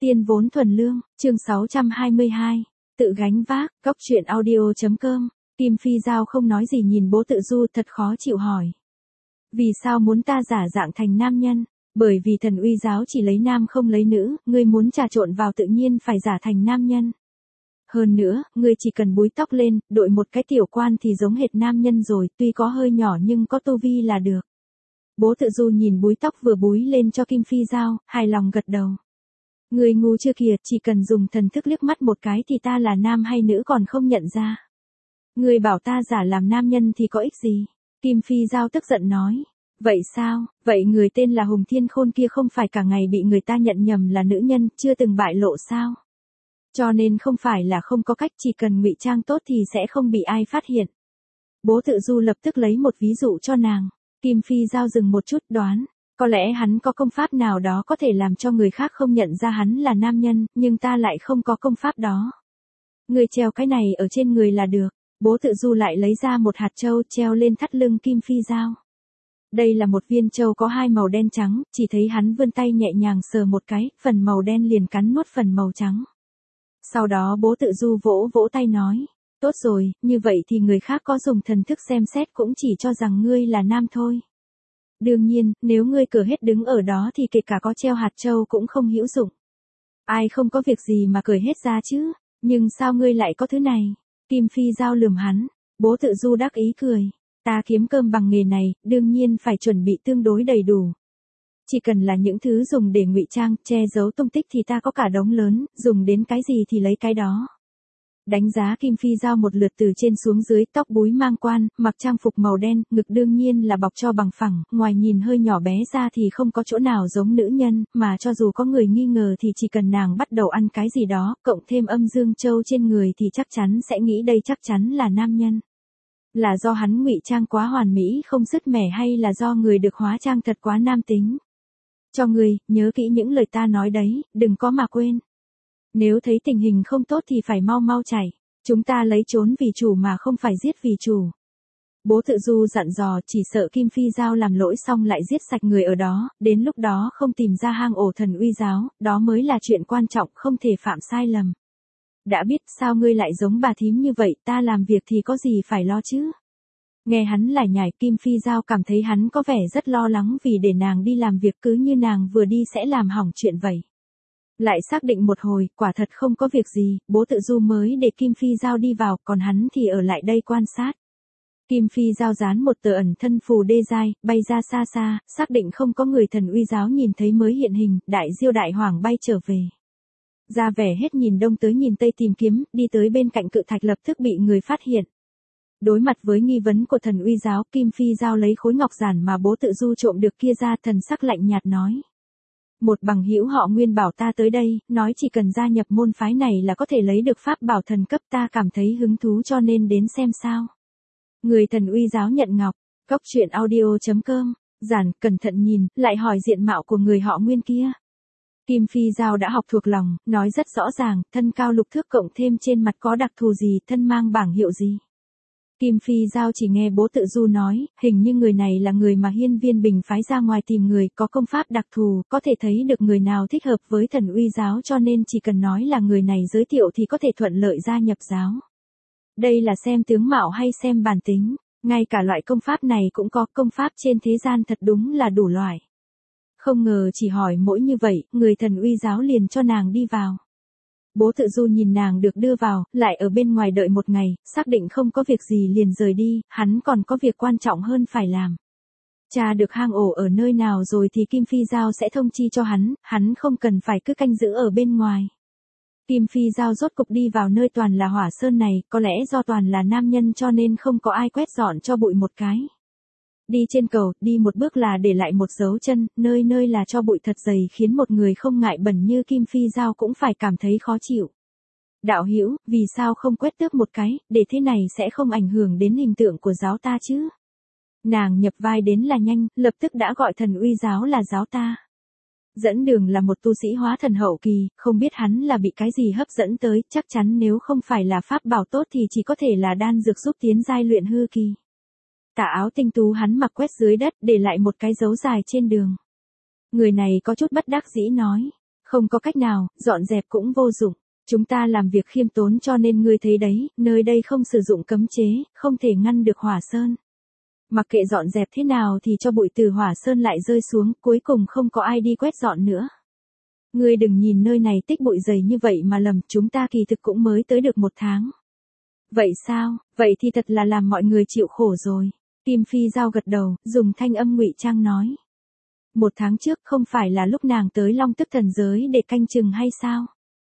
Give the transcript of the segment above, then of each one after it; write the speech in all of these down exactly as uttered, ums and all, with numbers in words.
Tiên vốn thuần lương, chương sáu trăm hai mươi hai. Tự gánh vác, góc truyện audio.com. Kim Phi Giao không nói gì nhìn bố Tự Du thật khó chịu hỏi. Vì sao muốn ta giả dạng thành nam nhân? Bởi vì thần uy giáo chỉ lấy nam không lấy nữ, ngươi muốn trà trộn vào tự nhiên phải giả thành nam nhân. Hơn nữa, ngươi chỉ cần búi tóc lên, đội một cái tiểu quan thì giống hệt nam nhân rồi, tuy có hơi nhỏ nhưng có tu vi là được. Bố Tự Du nhìn búi tóc vừa búi lên cho Kim Phi Giao, hài lòng gật đầu. Người ngu chưa kìa, chỉ cần dùng thần thức liếc mắt một cái thì ta là nam hay nữ còn không nhận ra. Người bảo ta giả làm nam nhân thì có ích gì? Kim Phi Giao tức giận nói. Vậy sao, vậy người tên là Hùng Thiên Khôn kia không phải cả ngày bị người ta nhận nhầm là nữ nhân, chưa từng bại lộ sao? Cho nên không phải là không có cách, chỉ cần ngụy trang tốt thì sẽ không bị ai phát hiện. Bố Tự Du lập tức lấy một ví dụ cho nàng. Kim Phi Giao dừng một chút đoán. Có lẽ hắn có công pháp nào đó có thể làm cho người khác không nhận ra hắn là nam nhân, nhưng ta lại không có công pháp đó. Người treo cái này ở trên người là được. Bố Tự Du lại lấy ra một hạt châu treo lên thắt lưng Kim Phi Giao. Đây là một viên châu có hai màu đen trắng, chỉ thấy hắn vươn tay nhẹ nhàng sờ một cái, phần màu đen liền cắn nuốt phần màu trắng. Sau đó bố Tự Du vỗ vỗ tay nói, tốt rồi, như vậy thì người khác có dùng thần thức xem xét cũng chỉ cho rằng ngươi là nam thôi. Đương nhiên, nếu ngươi cửa hết đứng ở đó thì kể cả có treo hạt châu cũng không hữu dụng. Ai không có việc gì mà cười hết ra chứ, nhưng sao ngươi lại có thứ này? Kim Phi Giao lườm hắn, bố Tự Du đắc ý cười. Ta kiếm cơm bằng nghề này, đương nhiên phải chuẩn bị tương đối đầy đủ. Chỉ cần là những thứ dùng để ngụy trang, che giấu tung tích thì ta có cả đống lớn, dùng đến cái gì thì lấy cái đó. Đánh giá Kim Phi Giao một lượt từ trên xuống dưới, tóc búi mang quan, mặc trang phục màu đen, ngực đương nhiên là bọc cho bằng phẳng, ngoài nhìn hơi nhỏ bé ra thì không có chỗ nào giống nữ nhân, mà cho dù có người nghi ngờ thì chỉ cần nàng bắt đầu ăn cái gì đó, cộng thêm âm dương châu trên người thì chắc chắn sẽ nghĩ đây chắc chắn là nam nhân. Là do hắn ngụy trang quá hoàn mỹ không sứt mẻ hay là do người được hóa trang thật quá nam tính? Cho người, nhớ kỹ những lời ta nói đấy, đừng có mà quên. Nếu thấy tình hình không tốt thì phải mau mau chạy. Chúng ta lấy trốn vì chủ mà không phải giết vì chủ. Bố Tự Du dặn dò, chỉ sợ Kim Phi Giao làm lỗi xong lại giết sạch người ở đó, đến lúc đó không tìm ra hang ổ thần uy giáo, đó mới là chuyện quan trọng, không thể phạm sai lầm. Đã biết sao ngươi lại giống bà thím như vậy, ta làm việc thì có gì phải lo chứ? Nghe hắn lải nhải, Kim Phi Giao cảm thấy hắn có vẻ rất lo lắng vì để nàng đi làm việc cứ như nàng vừa đi sẽ làm hỏng chuyện vậy. Lại xác định một hồi, quả thật không có việc gì, bố Tự Du mới để Kim Phi Giao đi vào, còn hắn thì ở lại đây quan sát. Kim Phi Giao dán một tờ ẩn thân phù đê giai, bay ra xa xa, xác định không có người thần uy giáo nhìn thấy mới hiện hình, đại diêu đại hoàng bay trở về. Ra vẻ hết nhìn đông tới nhìn tây tìm kiếm, đi tới bên cạnh cự thạch lập tức bị người phát hiện. Đối mặt với nghi vấn của thần uy giáo, Kim Phi Giao lấy khối ngọc giản mà bố Tự Du trộm được kia ra, thần sắc lạnh nhạt nói. Một bằng hữu họ Nguyên bảo ta tới đây, nói chỉ cần gia nhập môn phái này là có thể lấy được pháp bảo thần cấp, ta cảm thấy hứng thú cho nên đến xem sao. Người thần uy giáo nhận ngọc, góc truyện audio.com, giản cẩn thận nhìn, lại hỏi diện mạo của người họ Nguyên kia. Kim Phi Giao đã học thuộc lòng, nói rất rõ ràng, thân cao lục thước cộng thêm trên mặt có đặc thù gì, thân mang bảng hiệu gì. Kim Phi Giao chỉ nghe bố Tự Du nói, hình như người này là người mà Hiên Viên Bình phái ra ngoài tìm người, có công pháp đặc thù, có thể thấy được người nào thích hợp với thần uy giáo cho nên chỉ cần nói là người này giới thiệu thì có thể thuận lợi gia nhập giáo. Đây là xem tướng mạo hay xem bản tính, ngay cả loại công pháp này cũng có, công pháp trên thế gian thật đúng là đủ loại. Không ngờ chỉ hỏi mỗi như vậy, người thần uy giáo liền cho nàng đi vào. Bố Tự Du nhìn nàng được đưa vào, lại ở bên ngoài đợi một ngày, xác định không có việc gì liền rời đi, hắn còn có việc quan trọng hơn phải làm. Tra được hang ổ ở nơi nào rồi thì Kim Phi Giao sẽ thông chi cho hắn, hắn không cần phải cứ canh giữ ở bên ngoài. Kim Phi Giao rốt cục đi vào nơi toàn là hỏa sơn này, có lẽ do toàn là nam nhân cho nên không có ai quét dọn cho bụi một cái. Đi trên cầu, đi một bước là để lại một dấu chân, nơi nơi là cho bụi thật dày khiến một người không ngại bẩn như Kim Phi Giao cũng phải cảm thấy khó chịu. Đạo hữu, vì sao không quét tước một cái, để thế này sẽ không ảnh hưởng đến hình tượng của giáo ta chứ? Nàng nhập vai đến là nhanh, lập tức đã gọi thần uy giáo là giáo ta. Dẫn đường là một tu sĩ hóa thần hậu kỳ, không biết hắn là bị cái gì hấp dẫn tới, chắc chắn nếu không phải là pháp bảo tốt thì chỉ có thể là đan dược giúp tiến giai luyện hư kỳ. Tà áo tinh tú hắn mặc quét dưới đất, để lại một cái dấu dài trên đường. Người này có chút bất đắc dĩ nói, Không có cách nào, dọn dẹp cũng vô dụng. Chúng ta làm việc khiêm tốn cho nên ngươi thấy đấy, nơi đây không sử dụng cấm chế, không thể ngăn được hỏa sơn. Mặc kệ dọn dẹp thế nào thì cho bụi từ hỏa sơn lại rơi xuống, cuối cùng không có ai đi quét dọn nữa. Ngươi đừng nhìn nơi này tích bụi dày như vậy mà lầm, chúng ta kỳ thực cũng mới tới được một tháng. Vậy sao, vậy thì thật là làm mọi người chịu khổ rồi. Kim Phi Giao gật đầu, dùng thanh âm ngụy trang nói. Một tháng trước không phải là lúc nàng tới Long Tức Thần Giới để canh chừng hay sao?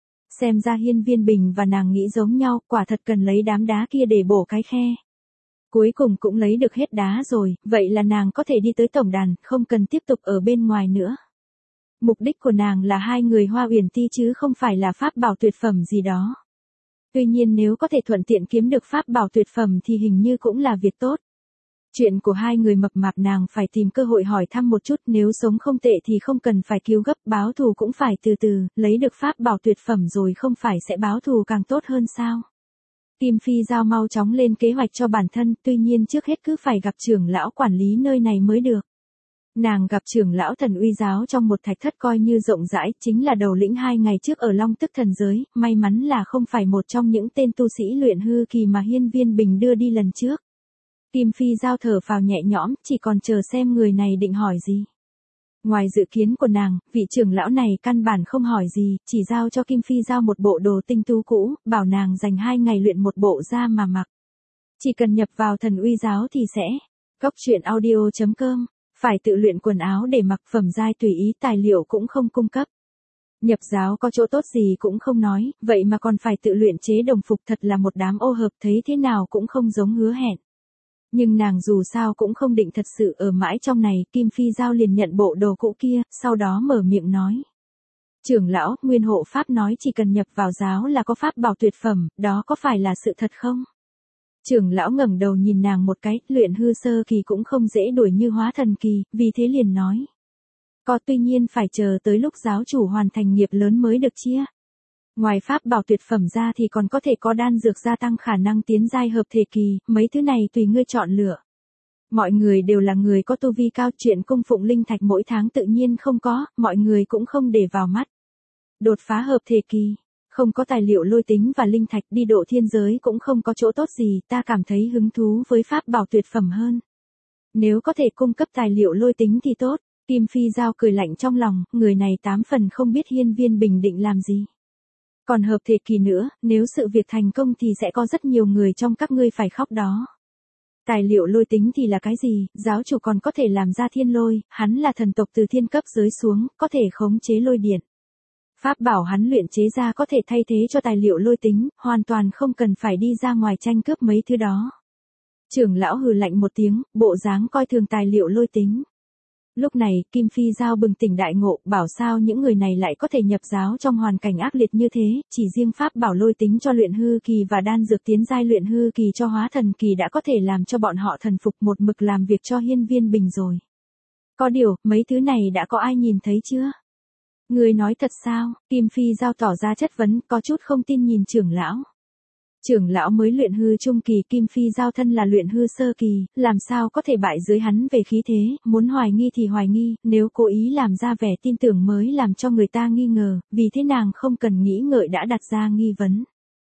Xem ra Hiên Viên Bình và nàng nghĩ giống nhau, quả thật cần lấy đám đá kia để bổ cái khe. Cuối cùng cũng lấy được hết đá rồi, vậy là nàng có thể đi tới tổng đàn, không cần tiếp tục ở bên ngoài nữa. Mục đích của nàng là hai người Hoa Uyển Ti chứ không phải là pháp bảo tuyệt phẩm gì đó. Tuy nhiên nếu có thể thuận tiện kiếm được pháp bảo tuyệt phẩm thì hình như cũng là việc tốt. Chuyện của hai người mập mạp nàng phải tìm cơ hội hỏi thăm một chút, nếu sống không tệ thì không cần phải cứu gấp, báo thù cũng phải từ từ, lấy được pháp bảo tuyệt phẩm rồi không phải sẽ báo thù càng tốt hơn sao. Kim Phi Giao mau chóng lên kế hoạch cho bản thân, tuy nhiên trước hết cứ phải gặp trưởng lão quản lý nơi này mới được. Nàng gặp trưởng lão Thần Uy Giáo trong một thạch thất coi như rộng rãi, chính là đầu lĩnh hai ngày trước ở Long Tức Thần Giới, may mắn là không phải một trong những tên tu sĩ luyện hư kỳ mà Hiên Viên Bình đưa đi lần trước. Kim Phi Giao thở phào nhẹ nhõm, chỉ còn chờ xem người này định hỏi gì. Ngoài dự kiến của nàng, vị trưởng lão này căn bản không hỏi gì, chỉ giao cho Kim Phi Giao một bộ đồ tinh tú cũ, bảo nàng dành hai ngày luyện một bộ ra mà mặc. Chỉ cần nhập vào Thần Uy Giáo thì sẽ. Cốc truyện audio chấm com, phải tự luyện quần áo để mặc, phẩm giai tùy ý, tài liệu cũng không cung cấp. Nhập giáo có chỗ tốt gì cũng không nói, vậy mà còn phải tự luyện chế đồng phục, thật là một đám ô hợp, thấy thế nào cũng không giống hứa hẹn. Nhưng nàng dù sao cũng không định thật sự ở mãi trong này, Kim Phi Giao liền nhận bộ đồ cũ kia, sau đó mở miệng nói. Trưởng lão, Nguyên Hộ Pháp nói chỉ cần nhập vào giáo là có pháp bảo tuyệt phẩm, đó có phải là sự thật không? Trưởng lão ngẩng đầu nhìn nàng một cái, luyện hư sơ kỳ cũng không dễ đuổi như hóa thần kỳ, vì thế liền nói. Có, tuy nhiên phải chờ tới lúc giáo chủ hoàn thành nghiệp lớn mới được chia. Ngoài pháp bảo tuyệt phẩm ra thì còn có thể có đan dược gia tăng khả năng tiến giai hợp thể kỳ, mấy thứ này tùy ngươi chọn lựa. Mọi người đều là người có tu vi cao, chuyện cung phụng linh thạch mỗi tháng tự nhiên không có, mọi người cũng không để vào mắt. Đột phá hợp thể kỳ, không có tài liệu lôi tính và linh thạch, đi độ thiên giới cũng không có chỗ tốt gì, ta cảm thấy hứng thú với pháp bảo tuyệt phẩm hơn. Nếu có thể cung cấp tài liệu lôi tính thì tốt. Kim Phi Giao cười lạnh trong lòng, người này tám phần không biết Hiên Viên Bình định làm gì. Còn hợp thể kỳ nữa, nếu sự việc thành công thì sẽ có rất nhiều người trong các ngươi phải khóc đó. Tài liệu lôi tính thì là cái gì, giáo chủ còn có thể làm ra thiên lôi, hắn là thần tộc từ thiên cấp giới xuống, có thể khống chế lôi điện. Pháp bảo hắn luyện chế ra có thể thay thế cho tài liệu lôi tính, hoàn toàn không cần phải đi ra ngoài tranh cướp mấy thứ đó. Trưởng lão hừ lạnh một tiếng, bộ dáng coi thường tài liệu lôi tính. Lúc này, Kim Phi Giao bừng tỉnh đại ngộ, bảo sao những người này lại có thể nhập giáo trong hoàn cảnh ác liệt như thế, chỉ riêng pháp bảo lôi tính cho luyện hư kỳ và đan dược tiến giai luyện hư kỳ cho hóa thần kỳ đã có thể làm cho bọn họ thần phục, một mực làm việc cho Hiên Viên Bình rồi. Có điều, mấy thứ này đã có ai nhìn thấy chưa? Người nói thật sao? Kim Phi Giao tỏ ra chất vấn, có chút không tin nhìn trưởng lão. Trưởng lão mới luyện hư trung kỳ, Kim Phi Giao thân là luyện hư sơ kỳ, làm sao có thể bại dưới hắn về khí thế, muốn hoài nghi thì hoài nghi, nếu cố ý làm ra vẻ tin tưởng mới làm cho người ta nghi ngờ, vì thế nàng không cần nghĩ ngợi đã đặt ra nghi vấn.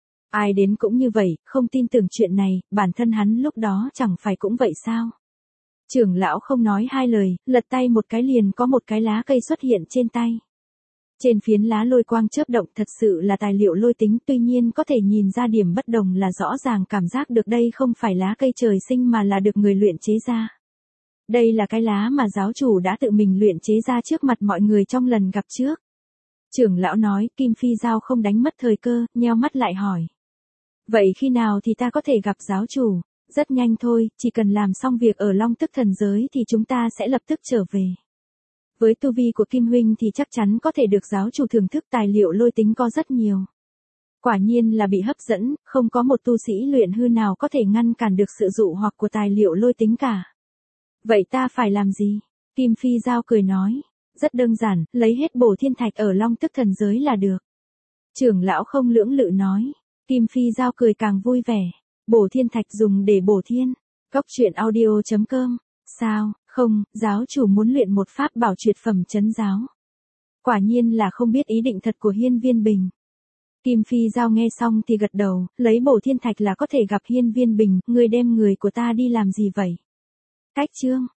Ai đến cũng như vậy, không tin tưởng chuyện này, bản thân hắn lúc đó chẳng phải cũng vậy sao? Trưởng lão không nói hai lời, lật tay một cái liền có một cái lá cây xuất hiện trên tay. Trên phiến lá lôi quang chớp động, thật sự là tài liệu lôi tính, tuy nhiên có thể nhìn ra điểm bất đồng là rõ ràng cảm giác được đây không phải lá cây trời sinh mà là được người luyện chế ra. Đây là cái lá mà giáo chủ đã tự mình luyện chế ra trước mặt mọi người trong lần gặp trước. Trưởng lão nói, Kim Phi Giao không đánh mất thời cơ, nheo mắt lại hỏi. Vậy khi nào thì ta có thể gặp giáo chủ? Rất nhanh thôi, chỉ cần làm xong việc ở Long Tức Thần Giới thì chúng ta sẽ lập tức trở về. Với tu vi của Kim Huynh thì chắc chắn có thể được giáo chủ thưởng thức, tài liệu lôi tính có rất nhiều. Quả nhiên là bị hấp dẫn, không có một tu sĩ luyện hư nào có thể ngăn cản được sự dụ hoặc của tài liệu lôi tính cả. Vậy ta phải làm gì? Kim Phi Giao cười nói. Rất đơn giản, lấy hết bổ thiên thạch ở Long Tức Thần Giới là được. Trưởng lão không lưỡng lự nói. Kim Phi Giao cười càng vui vẻ. Bổ thiên thạch dùng để bổ thiên. Cốc truyện audio chấm com. Sao? Không, giáo chủ muốn luyện một pháp bảo tuyệt phẩm trấn giáo. Quả nhiên là không biết ý định thật của Hiên Viên Bình. Kim Phi Giao nghe xong thì gật đầu, lấy bổ thiên thạch là có thể gặp Hiên Viên Bình, ngươi đem người của ta đi làm gì vậy? Cách chương.